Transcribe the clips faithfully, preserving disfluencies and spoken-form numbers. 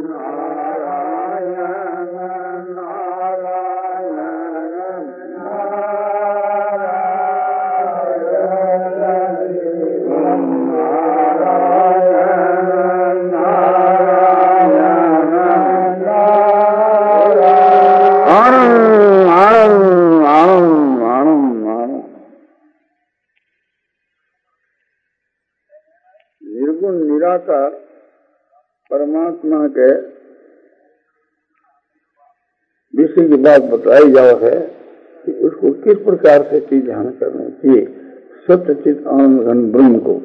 परमात्मा के विषय की बात बताई जाओ है कि उसको किस प्रकार से चीज ध्यान करना चाहिए। सत्य चित आनंद घन ब्रह्म को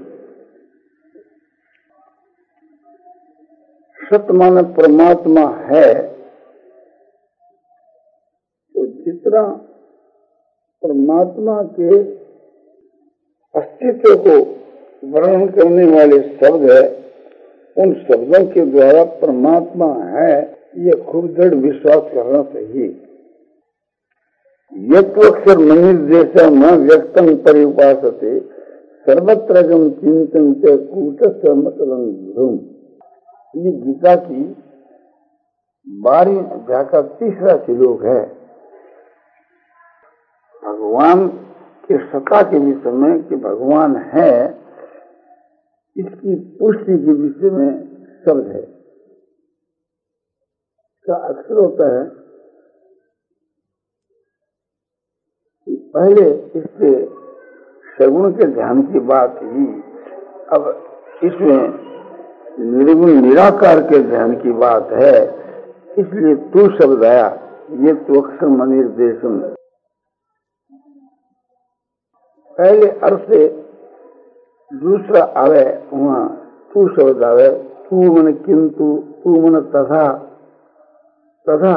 सत्य माने परमात्मा है, तो जितना परमात्मा के अस्तित्व को वर्णन करने वाले शब्द है, उन शब्दों के द्वारा परमात्मा है ये खूब दृढ़ विश्वास करना चाहिए। यत्वक्षर मनिर्देश न व्यक्तं परिउपासते सर्वत्रगम चिंतन्ते कूटस्थ मतलं गुरुम्। ये गीता की बारहवीं अध्याय का तीसरा श्लोक है। भगवान के सत्ता के विषय में कि भगवान है, इसकी पुष्टि के विषय में शब्द है। का अक्षर होता है कि पहले इससे सगुण के ध्यान की बात ही, अब इसमें निर्गुण निराकार के ध्यान की बात है, इसलिए तू शब्द आया। ये तो अक्षर मनिर्देशम, पहले अर्थ से दूसरा आवे वहाँ तू शब्द आवे। तू मन किंतु, तू मन तथा, तथा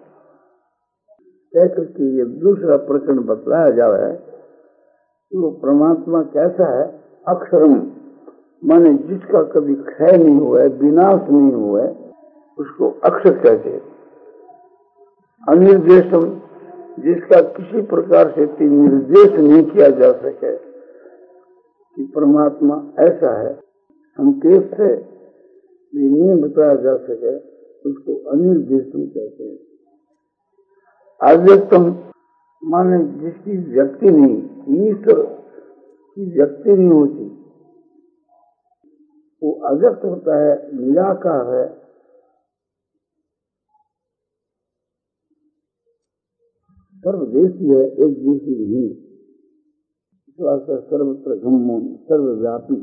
कहकर के ये दूसरा प्रकरण बतलाया जावे। तो परमात्मा कैसा है? अक्षरम माने जिसका कभी क्षय नहीं हुआ, विनाश नहीं हुआ, उसको अक्षर कहते हैं। अनिर्देशम जिसका किसी प्रकार से निर्देश नहीं किया जा सके कि परमात्मा ऐसा है, संकेत से नहीं बताया जा सके, उसको अनिर्देशम कहते हैं। अव्यक्तम माने जिसकी व्यक्ति नहीं, ईश्वर की व्यक्ति नहीं होती, वो अव्यक्त होता है, निराकार है। सर्वदेशी है, एक देशी नहीं। सर्वत्र घम्मोन सर्वव्यापी।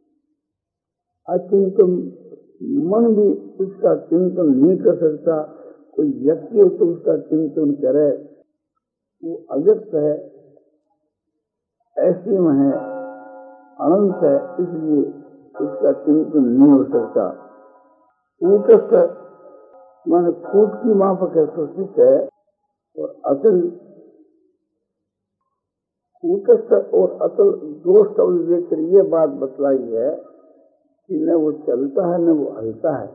अचिंतन मन भी उसका चिंतन नहीं कर सकता। कोई व्यक्ति हो तो उसका चिंतन करे, वो अव्यक्त है, ऐसे में है, अनंत है, इसलिए उसका चिंतन नहीं हो सकता। कूटस्थ माने कूट की माफक है, सुस्थित है, और अतल कूटस्थ और अतल दो शब्द लेकर ये बात बतलाई है कि न वो चलता है न वो हलता है।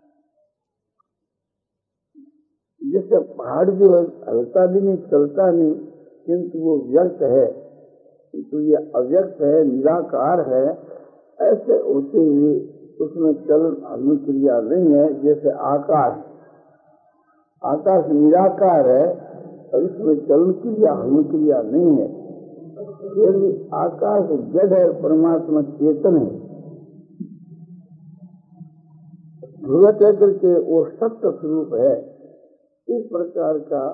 जैसे पहाड़ जो है हलता भी नहीं, चलता नहीं, किंतु वो व्यक्त है, किंतु ये अव्यक्त है, निराकार है। ऐसे होते हुए उसमें चलन हलन क्रिया नहीं है। जैसे आकाश, आकाश निराकार है और इसमें चलन क्रिया हलन क्रिया नहीं है। फिर भी आकाश जड़ है, परमात्मा चेतन है। ध्रुव कहकर के वो सत्य स्वरूप है। इस प्रकार का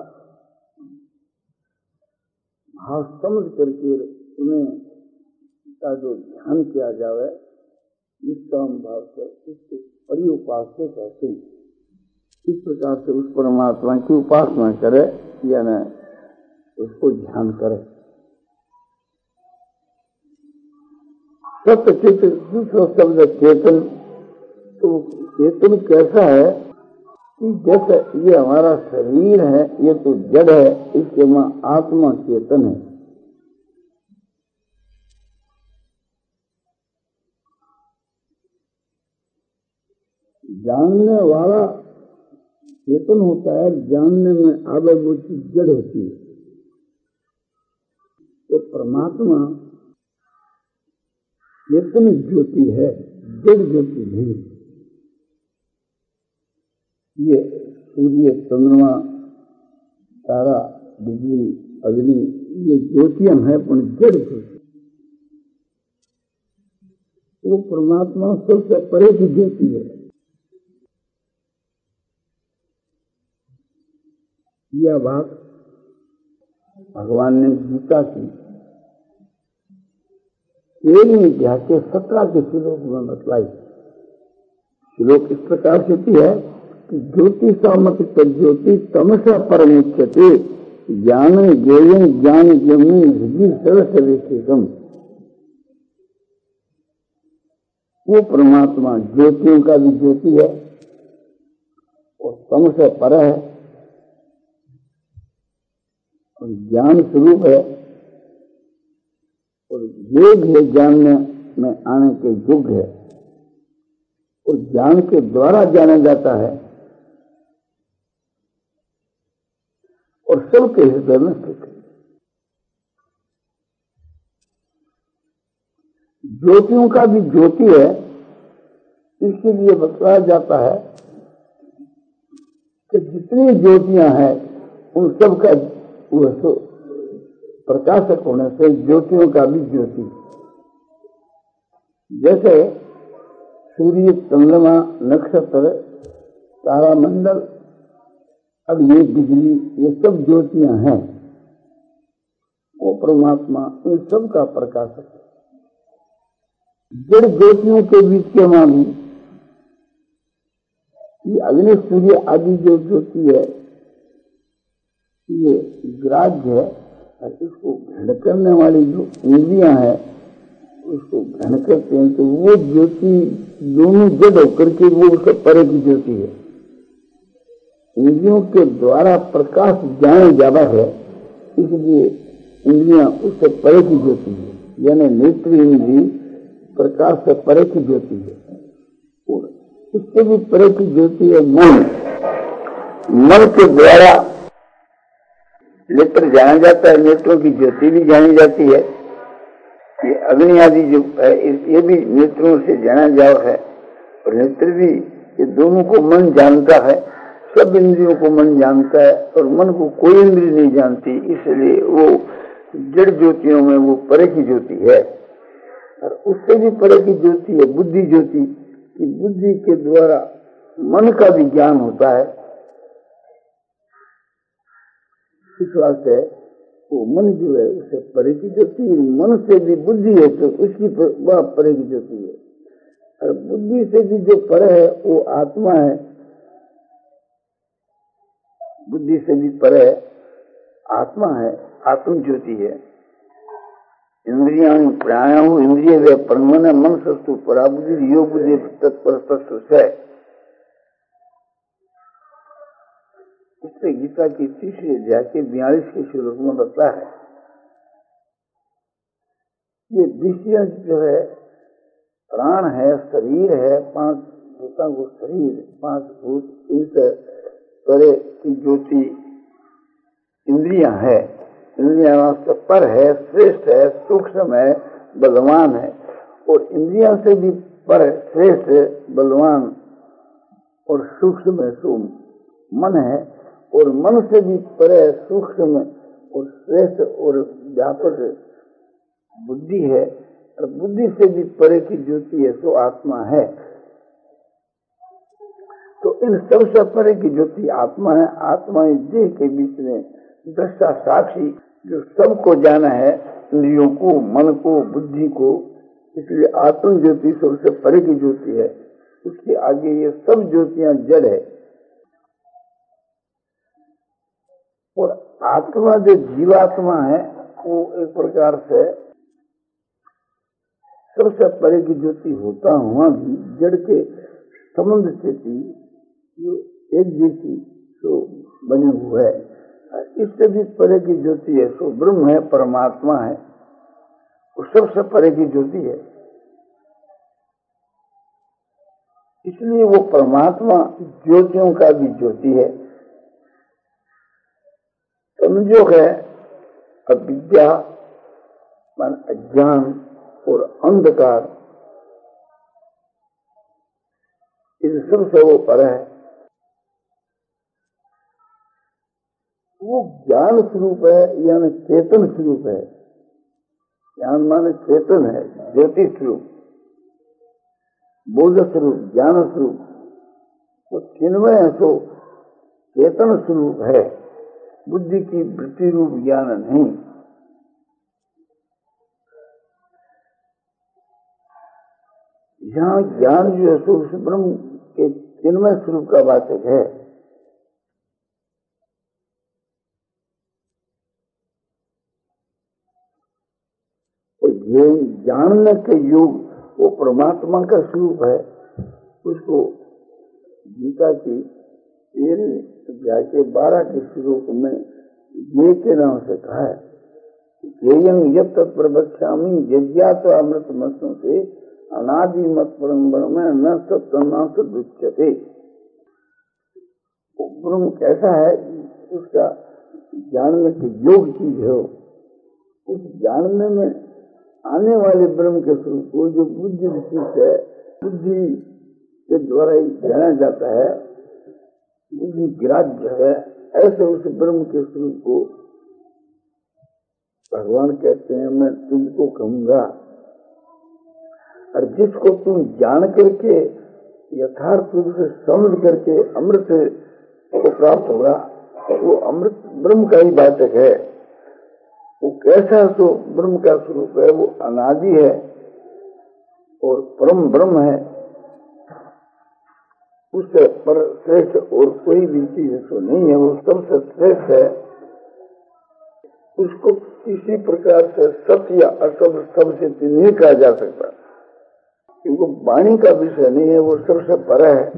भाव समझ करके उन्हें का जो ध्यान किया जाए निष्काम भाव से, उसको परिउपास्य कहते हैं। इस प्रकार से उस परमात्मा की उपासना करे या न उसको ध्यान करे। सत्य चित्त दूसरा शब्द चेतन। तो चेतन कैसा है कि जैसे ये हमारा शरीर है, ये तो जड़ है, इसके मां आत्मा चेतन है। जानने वाला चेतन होता है, जानने में आवे वो चीज जड़ होती है। तो परमात्मा चेतन ज्योति है, जड़ ज्योति नहीं। ये सूर्य, चंद्रमा, तारा, बिजली, अग्नि, ये ज्योतियां हैं, पुण्य जड़ ज्योति। वो परमात्मा सबसे परे की ज्योति है। यह बात भगवान ने गीता की तेरहवीं अध्याय के सत्रह के श्लोक में बतलाई। श्लोक इस प्रकार से है कि ज्योति सामति ज्योति तमसा परमुच्यते ज्ञान ज्ञेय ज्ञान ज्ञमी हृदय सरस विशेषम। वो परमात्मा ज्योतियों का भी ज्योति है और तम से पर है और ज्ञान स्वरूप है और योग है, जानने में आने के युग है और ज्ञान के द्वारा जाना जाता है और सबके हृदय में स्थित है। ज्योतियों का भी ज्योति है, इसके लिए बताया जाता है कि जितनी ज्योतियां हैं उन सब का प्रकाशक होने से ज्योतियों का भी ज्योति। जैसे सूर्य, चंद्रमा, नक्षत्र, तारामंडल, अग्नि, बिजली, ये सब ज्योतियां हैं। वो परमात्मा इन सब का प्रकाशक है। जड़ ज्योतियों के बीच के मानी ये अग्नि, सूर्य आदि जो ज्योति है ये ग्राह्य है और इसको ग्रहण करने वाली जो इंद्रियां हैं उसको ग्रहण करते हैं, तो वो ज्योति दोनों जड़ होकर के वो उससे परे की ज्योति है। इंद्रियों के द्वारा प्रकाश जाने ज्यादा है, इसलिए इंद्रियां उससे परे की ज्योति है, यानी नेत्र इंद्रिय प्रकाश से परे की ज्योति है। और इससे भी परे की ज्योति है मन। मन के द्वारा नेत्र जाना जाता है, नेत्रों की ज्योति भी जानी जाती है। ये अग्नि आदि जो है ये भी नेत्रों से जाना जाओ है और नेत्र भी, ये दोनों को मन जानता है। सब इंद्रियों को मन जानता है और मन को कोई इंद्रिय नहीं जानती, इसलिए वो जड़ ज्योतियों में वो परे की ज्योति है। और उससे भी परे की ज्योति है बुद्धि ज्योति, कि बुद्धि के द्वारा मन का भी ज्ञान होता है। इस वास्ते वो मन जो है उससे परे की ज्योति, मन से भी बुद्धि है तो उसकी वह परे की ज्योति है। और बुद्धि से भी जो परे है वो आत्मा है। बुद्धि से भी परे आत्मा है, आत्म ज्योति है। इंद्रिया प्राणायाम इंद्रिय वे परमन मन सस्तु परा बुद्धि योग बुद्धि तत्पर है। इससे गीता की तीसरी अध्याय के बयालीस के श्लोक में बताया है ये विषय जो है प्राण है, शरीर है, पांच भूतों को शरीर, पांच भूत, इनसे परे की ज्योति इंद्रियां है। इंद्रियां से पर है, श्रेष्ठ है, सूक्ष्म है, बलवान है। और इंद्रियां से भी पर श्रेष्ठ, बलवान और सूक्ष्म है सो मन है। और मन से भी परे सूक्ष्म और श्रेष्ठ और व्यापक बुद्धि है। और बुद्धि से भी परे की ज्योति है सो आत्मा है। तो इन सबसे परे की ज्योति आत्मा है। आत्मा इस देह के बीच में दृष्टा साक्षी जो सबको जाना है, इंद्रियों को, मन को, बुद्धि को, इसलिए आत्म ज्योति सबसे परे की ज्योति है। उसके आगे ये सब ज्योतियां जड़ है। और आत्मा जो जीवात्मा है वो एक प्रकार से सबसे परे की ज्योति होता हुआ भी जड़ के संबंध से भी जो एक ज्योति तो बने हुए है। इससे भी परे की ज्योति है सो ब्रह्म है, परमात्मा है, वो सबसे परे की ज्योति है। इसलिए वो परमात्मा ज्योतियों का भी ज्योति है। संयोग है अविद्या मान अज्ञान और अंधकार, इस सबसे वो पर है। वो ज्ञान स्वरूप है, यानी चेतन स्वरूप है। ज्ञान माने चेतन है, ज्योति स्वरूप, बोध स्वरूप, ज्ञान स्वरूप। तो चिन्मय है तो चेतन स्वरूप है, बुद्धि की वृत्ति रूप ज्ञान नहीं। यहाँ ज्ञान जो है सो उस ब्रह्म के चिन्मय स्वरूप का वाचक है। और ये जानने के योग वो परमात्मा का स्वरूप है। उसको गीता की तेरह अध्याय के बारह के श्लोक में ये के नाम से कहा है, ज्ञेयं यत् तत्प्रवक्ष्यामि यज्ञात अमृत मस्तों से अनादि मत परम ब्रह्म न सत्तन्ना सदुच्यते। ब्रह्म कैसा है, उसका जानने की योग चीज है। उस जानने में आने वाले ब्रह्म के स्वरूप को जो बुद्धि विशिष्ट है, बुद्धि के द्वारा ही जाना जाता है, बुद्धि ग्राह्य है, ऐसे उस ब्रह्म के स्वरूप को भगवान कहते हैं मैं तुमको कहूंगा। और जिसको तुम जान करके यथार्थ रूप से समझ करके अमृत को प्राप्त होगा, वो अमृत ब्रह्म का ही वाचक है। वो कैसा तो ब्रह्म का स्वरूप है, वो अनादि है और परम ब्रह्म है। उससे पर श्रेष्ठ और कोई भी चीज तो नहीं है, वो सबसे श्रेष्ठ है। उसको किसी प्रकार से सत्य या असत सबसे नहीं कहा जा सकता, क्योंकि वाणी का विषय नहीं है, वो सबसे परे है।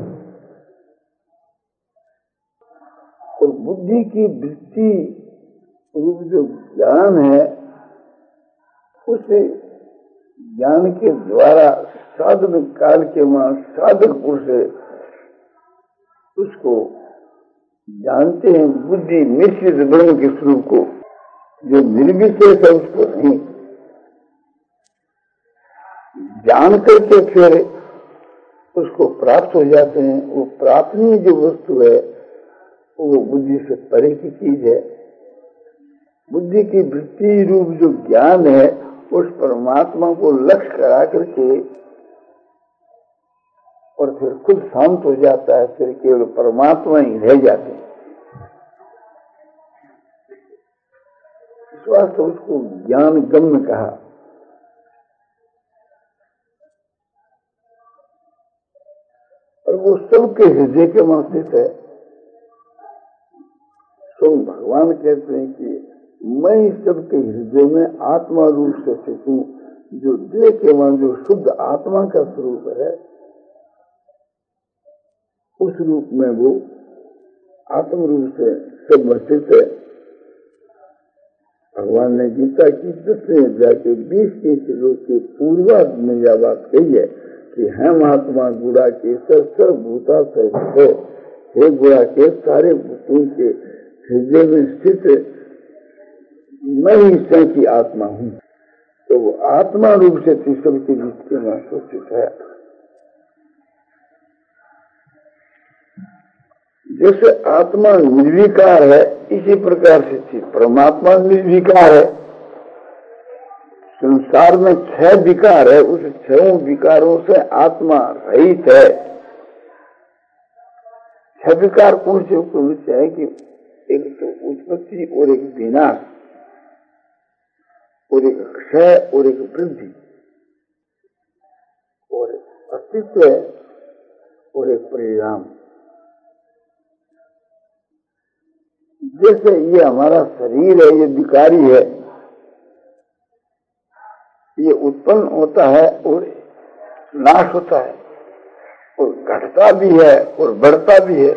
और बुद्धि की वृत्ति रूप जो ज्ञान है, उसे ज्ञान के द्वारा साधन काल के वहां साधक पुरुष उसको जानते हैं, बुद्धि मिश्रित ब्रह्म के स्वरूप को, जो निर्विशेष है उसको नहीं जान करके फिर उसको प्राप्त हो जाते हैं। वो प्राप्तनीय जो वस्तु है वो बुद्धि से परे की चीज है। बुद्धि की वृत्ति रूप जो ज्ञान है, उस परमात्मा को लक्ष्य करा करके और फिर खुद शांत हो जाता है, फिर केवल परमात्मा ही रह जाते हैं। इस वास्ते उसको ज्ञान गम्य कहा। और वो सबके हृदय के में स्थित है। तो भगवान कहते हैं कि मैं सबके हृदय में आत्मा रूप से स्थित हूँ। जो देह के वहां जो शुद्ध आत्मा का स्वरूप है, उस रूप में वो आत्म रूप से सब स्थित है। भगवान ने गीता की दसवें अध्याय के बीस के श्लोक के पूर्वार्ध में यह बात कही है कि हम आत्मा गुड़ा के सर्वभूता सहित है। हे गुड़ा के सारे भूतों के हृदय में स्थित मैं ही स्वयं की आत्मा हूँ। तो वो आत्मा रूप से सबके बीच में स्थित है। जैसे आत्मा निर्विकार है, इसी प्रकार से परमात्मा निर्विकार है। संसार में छह विकार है, उस छह विकारों से आत्मा रहित है। छह विकार कौन से विषय है कि एक तो उत्पत्ति और एक विनाश और एक क्षय और एक वृद्धि और अस्तित्व और एक परिणाम। जैसे ये हमारा शरीर है, ये विकारी है, ये उत्पन्न होता है और नाश होता है और घटता भी है और बढ़ता भी है,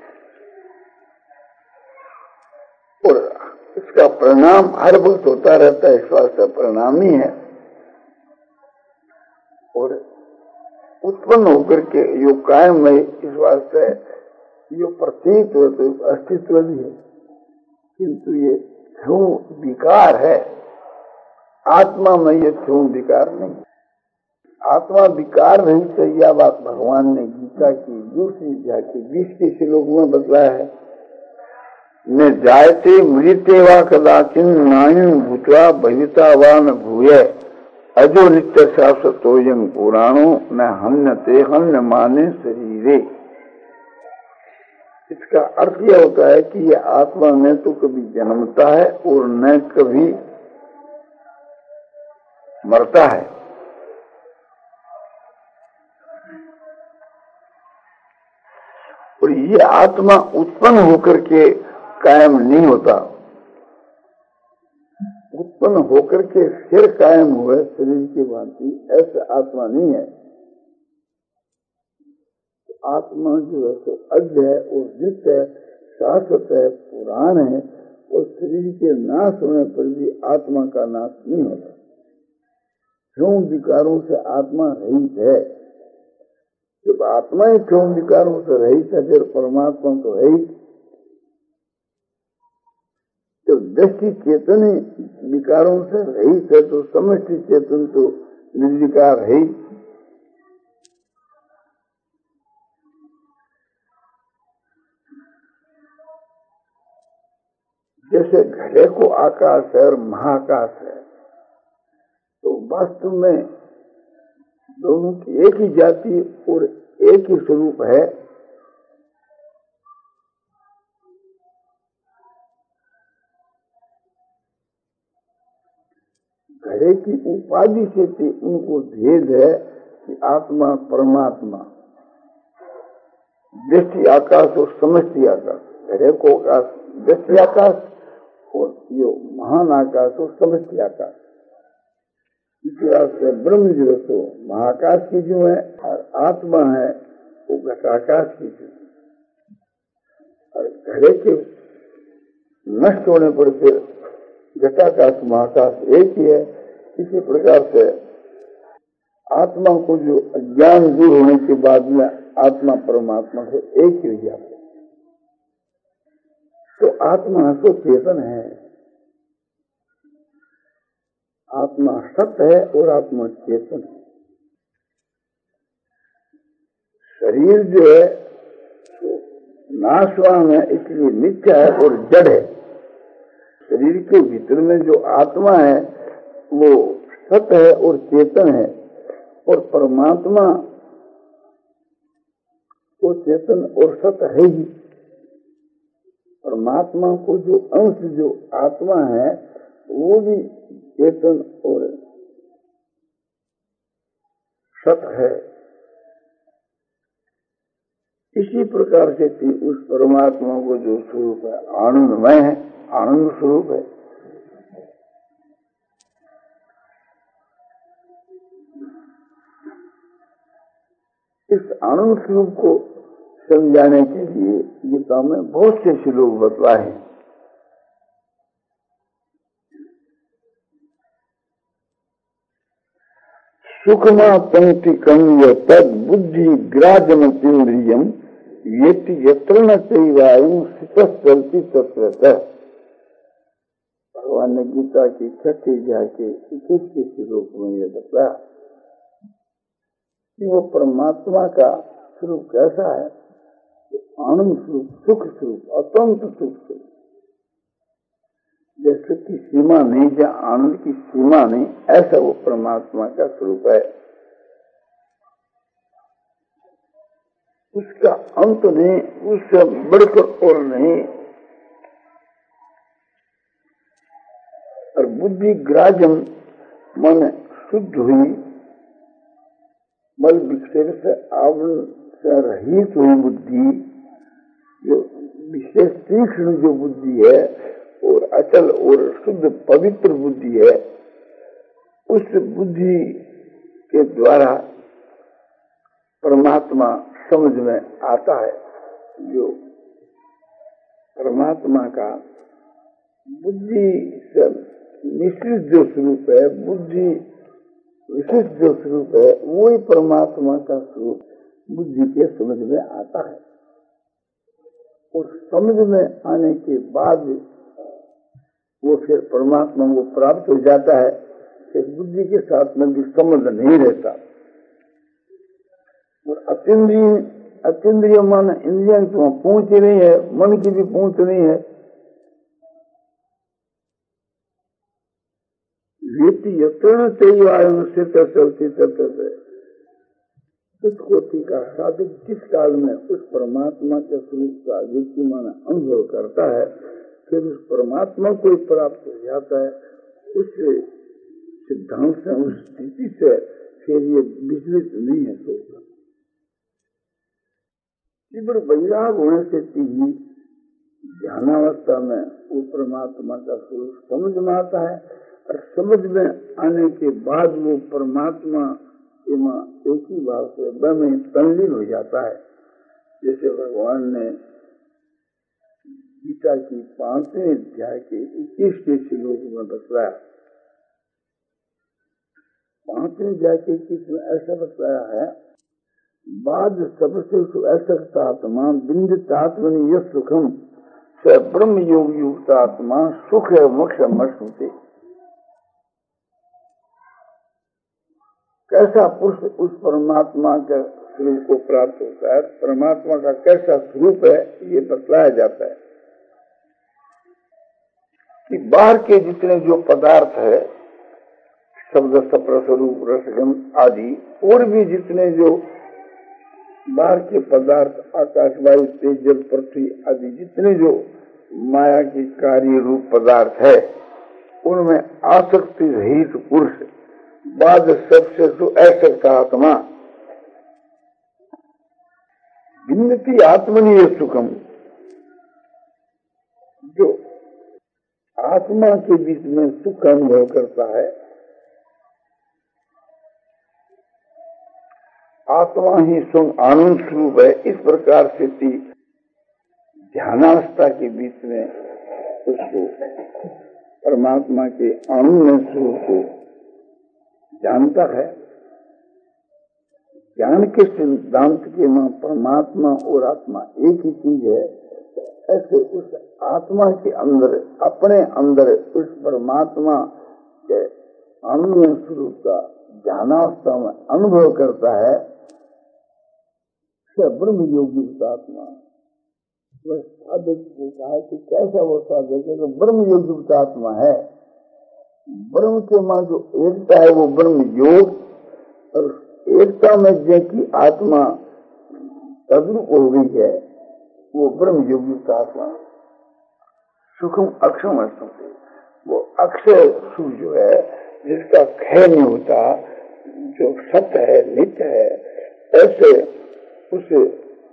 और इसका परिणाम हर वक्त होता रहता है। स्वास्थ्य परिणाम ही है। और उत्पन्न होकर के यो कायम है, इस वास्ते यो प्रतीत हो तो अस्तित्व भी है, किंतु ये क्यों विकार है। आत्मा में ये क्यों विकार नहीं। आत्मा विकार नहीं तो यह बात भगवान ने गीता की दूसरी अध्याय के बीस के श्लोक में बतलाया है न जायते मृते वा कदाचिन नायं भूत्वा भविता वा न भूय अजो नित्य शाश्वतोयं पुराणो न हन्यते हन्य माने शरीरे। इसका अर्थ यह होता है कि यह आत्मा न तो कभी जन्मता है और न कभी मरता है। और ये आत्मा उत्पन्न होकर के कायम नहीं होता, उत्पन्न होकर के फिर कायम हुए शरीर की भांति ऐसा आत्मा नहीं है। आत्मा जो है तो अज है और नित्य है, शाश्वत है, पुराण है और शरीर के नाश होने पर भी आत्मा का नाश नहीं होता। क्यों विकारों से आत्मा रहित है। जब आत्मा ही क्यों विकारों से रहित है फिर परमात्मा तो है ही। तो दृष्टि चेतन विकारों से रहित है तो समष्टि चेतन तो निर्विकार है ही। जैसे घड़े को आकाश है और महाकाश है तो वास्तव में दोनों की एक ही जाति और एक ही स्वरूप है। घड़े की उपाधि से उनको भेद है कि आत्मा परमात्मा, दृष्टि आकाश और समष्टि आकाश। घड़े को आकाश दृष्टि आकाश और ये महान आकाश और समष्टि आकाश। इसी वास्ते ब्रह्म जो है तो महाकाश की जो है और आत्मा है वो घटाकाश की जो है। और घड़े के नष्ट होने पर फिर घटाकाश महाकाश एक ही है। इसी प्रकार से आत्मा को जो अज्ञान दूर होने के बाद में आत्मा परमात्मा से एक ही हो जाता है। तो आत्मा तो चेतन है, आत्मा सत्य है और आत्मा चेतन है। शरीर जो है तो नाशवान है इसलिए मिथ्या है और जड़ है। शरीर के भीतर में जो आत्मा है वो सत्य है और चेतन है और परमात्मा तो चेतन और सत्य है ही। परमात्मा को जो अंश जो आत्मा है वो भी चेतन और सत है। इसी प्रकार से उस परमात्मा को जो स्वरूप है आनंदमय है, आनंद स्वरूप है। इस आनंद स्वरूप को समझाने के लिए गीता में बहुत से श्लोक बतलाए हैं। सुखमा पंक्तिकम तद बुद्धि ग्राजमतीन्द्रियम येति यत्र न चैवायं स्थितः चलति तत्र। भगवान ने गीता की छठी अध्याय के इक्कीस के श्लोक में यह बताया कि वो परमात्मा का स्वरूप कैसा है। आनंद स्वरूप, सुख स्वरूप, अत्यंत सुख स्वरूप, जैसे की सीमा नहीं, जहाँ आनंद की सीमा नहीं, ऐसा वो परमात्मा का स्वरूप है। उसका अंत नहीं, उससे बढ़कर और नहीं। और बुद्धि ग्राजम मन शुद्ध हुई, बल विक्षेप से आवरण से रहित हुई बुद्धि, जो विशेष तीक्ष्ण जो बुद्धि है और अचल और शुद्ध पवित्र बुद्धि है, उस बुद्धि के द्वारा परमात्मा समझ में आता है। जो परमात्मा का बुद्धि से मिश्रित जो स्वरूप है, बुद्धि विशिष्ट जो स्वरूप है, वही परमात्मा का स्वरूप बुद्धि के समझ में आता है। और समझ में आने के बाद वो फिर परमात्मा को प्राप्त हो जाता है। फिर बुद्धि के साथ में भी संबंध नहीं रहता। और अतीन्द्रिय अतीन्द्रिय मन, इंद्रिया तो पहुंच ही नहीं है, मन की भी पहुंच नहीं है, व्यक्ति यत्न चाहिए आयन से चलती चलते थे उस कोटि का साधक जिस काल में उस परमात्मा के स्वरूप का व्यक्ति माना अनुभव करता है, फिर उस परमात्मा को ही प्राप्त हो जाता है। उस सिद्धांत से, उस स्थिति से फिर ये विचलित नहीं है सोचना। तीव्र वैराग होने से ही ध्यानावस्था में वो परमात्मा का स्वरूप समझ में आता है, और समझ में आने के बाद वो परमात्मा एक ही भाव से वह में तल्लीन हो जाता है। जैसे भगवान ने गीता की पांचवें अध्याय के इक्कीसवें श्लोक में बताया, पांचवें अध्याय के इक्कीस में ऐसा बताया है, बाद सबसे असक्तात्मा बिंदितात्मनि यह सुखम स ब्रह्म योग युक्त आत्मा सुख है मोक्ष मश्नुते। कैसा पुरुष उस परमात्मा के स्वरूप को प्राप्त होता है, परमात्मा का कैसा स्वरूप है, ये बतलाया जाता है कि बाहर के जितने जो पदार्थ है, शब्द स्पर्श रूप रसगंध आदि, और भी जितने जो बाहर के पदार्थ, आकाश वायु तेज जल पृथ्वी आदि जितने जो माया के कार्य रूप पदार्थ है, उनमें आसक्ति रहित पुरुष बाद सबसे जो असक्त आत्मा भिन्नति आत्मनीय सुखम, जो आत्मा के बीच में सुख अनुभव करता है, आत्मा ही सुख आनंद स्वरूप है, इस प्रकार से ध्यानावस्था के बीच में उसको परमात्मा के आनंद स्वरूप को जानता है। ज्ञान के सिद्धांत के में परमात्मा और आत्मा एक ही चीज है, ऐसे उस आत्मा के अंदर, अपने अंदर उस परमात्मा के आनंद स्वरूप का ज्ञानावस्था में अनुभव करता है। ब्रह्म योगी आत्मा वह साधक को कहा कि कैसा वो साधक है, तो ब्रह्म योगी आत्मा है। ब्रह्म के मां जो एकता है वो ब्रह्म योग, और एकता में जैसी आत्मा तद्रूप हो गई है वो ब्रह्म योगी आत्मा सुखम अक्षम है। वो अक्षय सुख जो है, जिसका क्षय नहीं होता, जो सत्य है, नित्य है, ऐसे उसे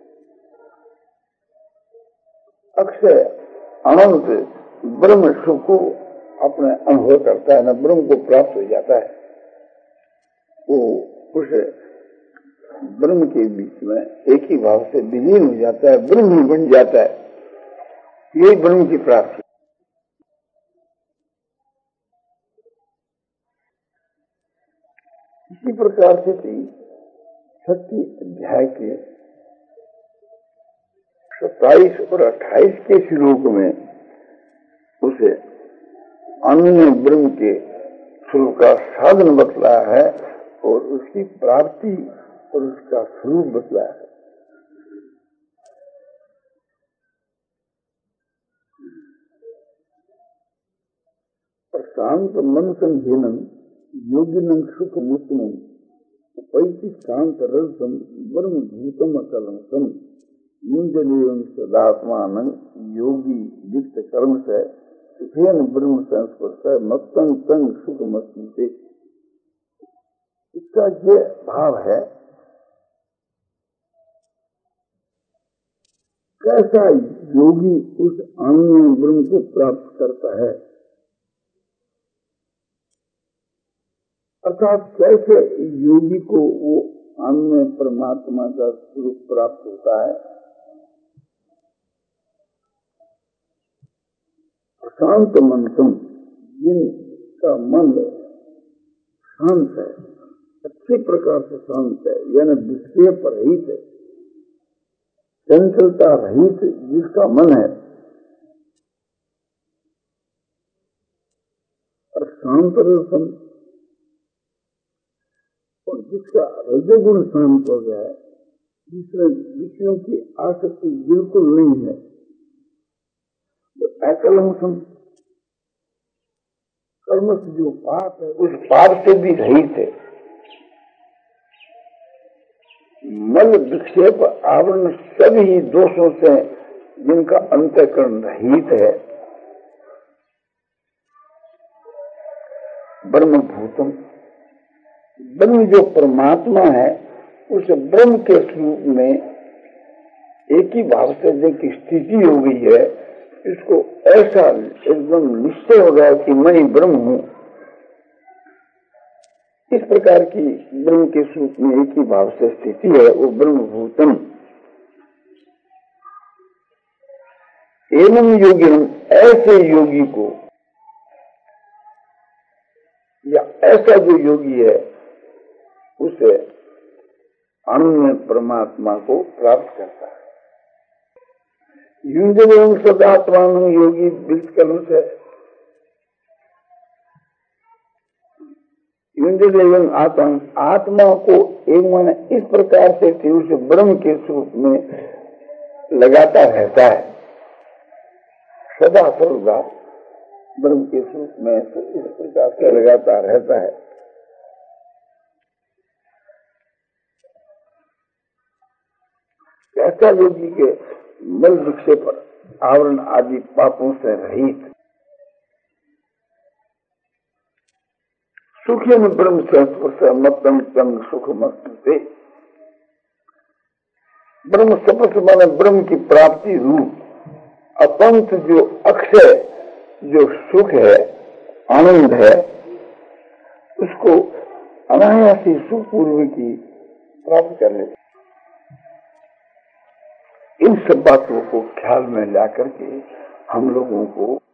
अक्षय अनंत ब्रह्म सुख को अपने अनुभव करता है, न ब्रह्म को प्राप्त हो जाता है। वो उस ब्रह्म के बीच में एक ही भाव से विलीन हो जाता है, ब्रह्म ही बन जाता है। यही ब्रह्म की प्राप्ति। इसी प्रकार से थी छठी अध्याय के सत्ताईस और अट्ठाईस के श्लोक में उसे अन्य ब्रह्म के स्वरूप का साधन बतलाया है, और उसकी प्राप्ति और उसका स्वरूप बतलाया है। शांत मन संहीनम योगिनम सुख मुक्तम उपैति शांत रसम ब्रह्म भूतम अकलंकम मुंजनीयम सदात्मान योगी दिक्त कर्म से सुखेन ब्रह्म संस्पर्श मत्तं तं सुख मस्ते। इसका ये भाव है, कैसा योगी उस आनंद ब्रह्म को प्राप्त करता है, अर्थात कैसे योगी को वो आनंद परमात्मा का स्वरूप प्राप्त होता है। शांत मन तुम, जिनका मन शांत है, अच्छे प्रकार से शांत है, यानी विषय पर रहित है, चंचलता रहित जिसका मन है, और शांत रसम, और जिसका रजोगुण शांत हो गया है, जिसमें विषयों की आसक्ति बिल्कुल नहीं है, अकलंकम कर्म से जो पाप है उस पाप से भी रहित है। मल विक्षेप आवरण सभी दोषों से जिनका अंतःकरण रहित है। ब्रह्म भूतम, ब्रह्म जो परमात्मा है उस ब्रह्म के स्वरूप में एक ही भाव से जिनकी स्थिति हो गई है, इसको ऐसा एकदम निश्चय हो गया कि मैं ही ब्रह्म हूं। इस प्रकार की ब्रह्म के स्वरूप में एक ही भाव से स्थिति है, वो ब्रह्म भूतम। एवं योगी, ऐसे योगी को या ऐसा जो योगी है उसे अन्य परमात्मा को प्राप्त करता है। युंजन सदात्मान योगी विकल्प से युंजन आत्मा आत्मा को एवं इस प्रकार से कि उस ब्रह्म के स्वरूप में लगाता रहता है, सदा सर्वदा ब्रह्म के स्वरूप में इस प्रकार से लगाता रहता है। ऐसा योगी के मल विक्षेप आवरण आदि पापों से रहित, सुखी में ब्रह्म से मतम चंग सुख मस्ते, ब्रह्म सपस माने ब्रह्म की प्राप्ति रूप अपंत जो अक्षय जो सुख है, आनंद है, उसको अनायासी सुखपूर्व की प्राप्त कर ले। इन सब बातों को ख्याल में ला करके हम लोगों को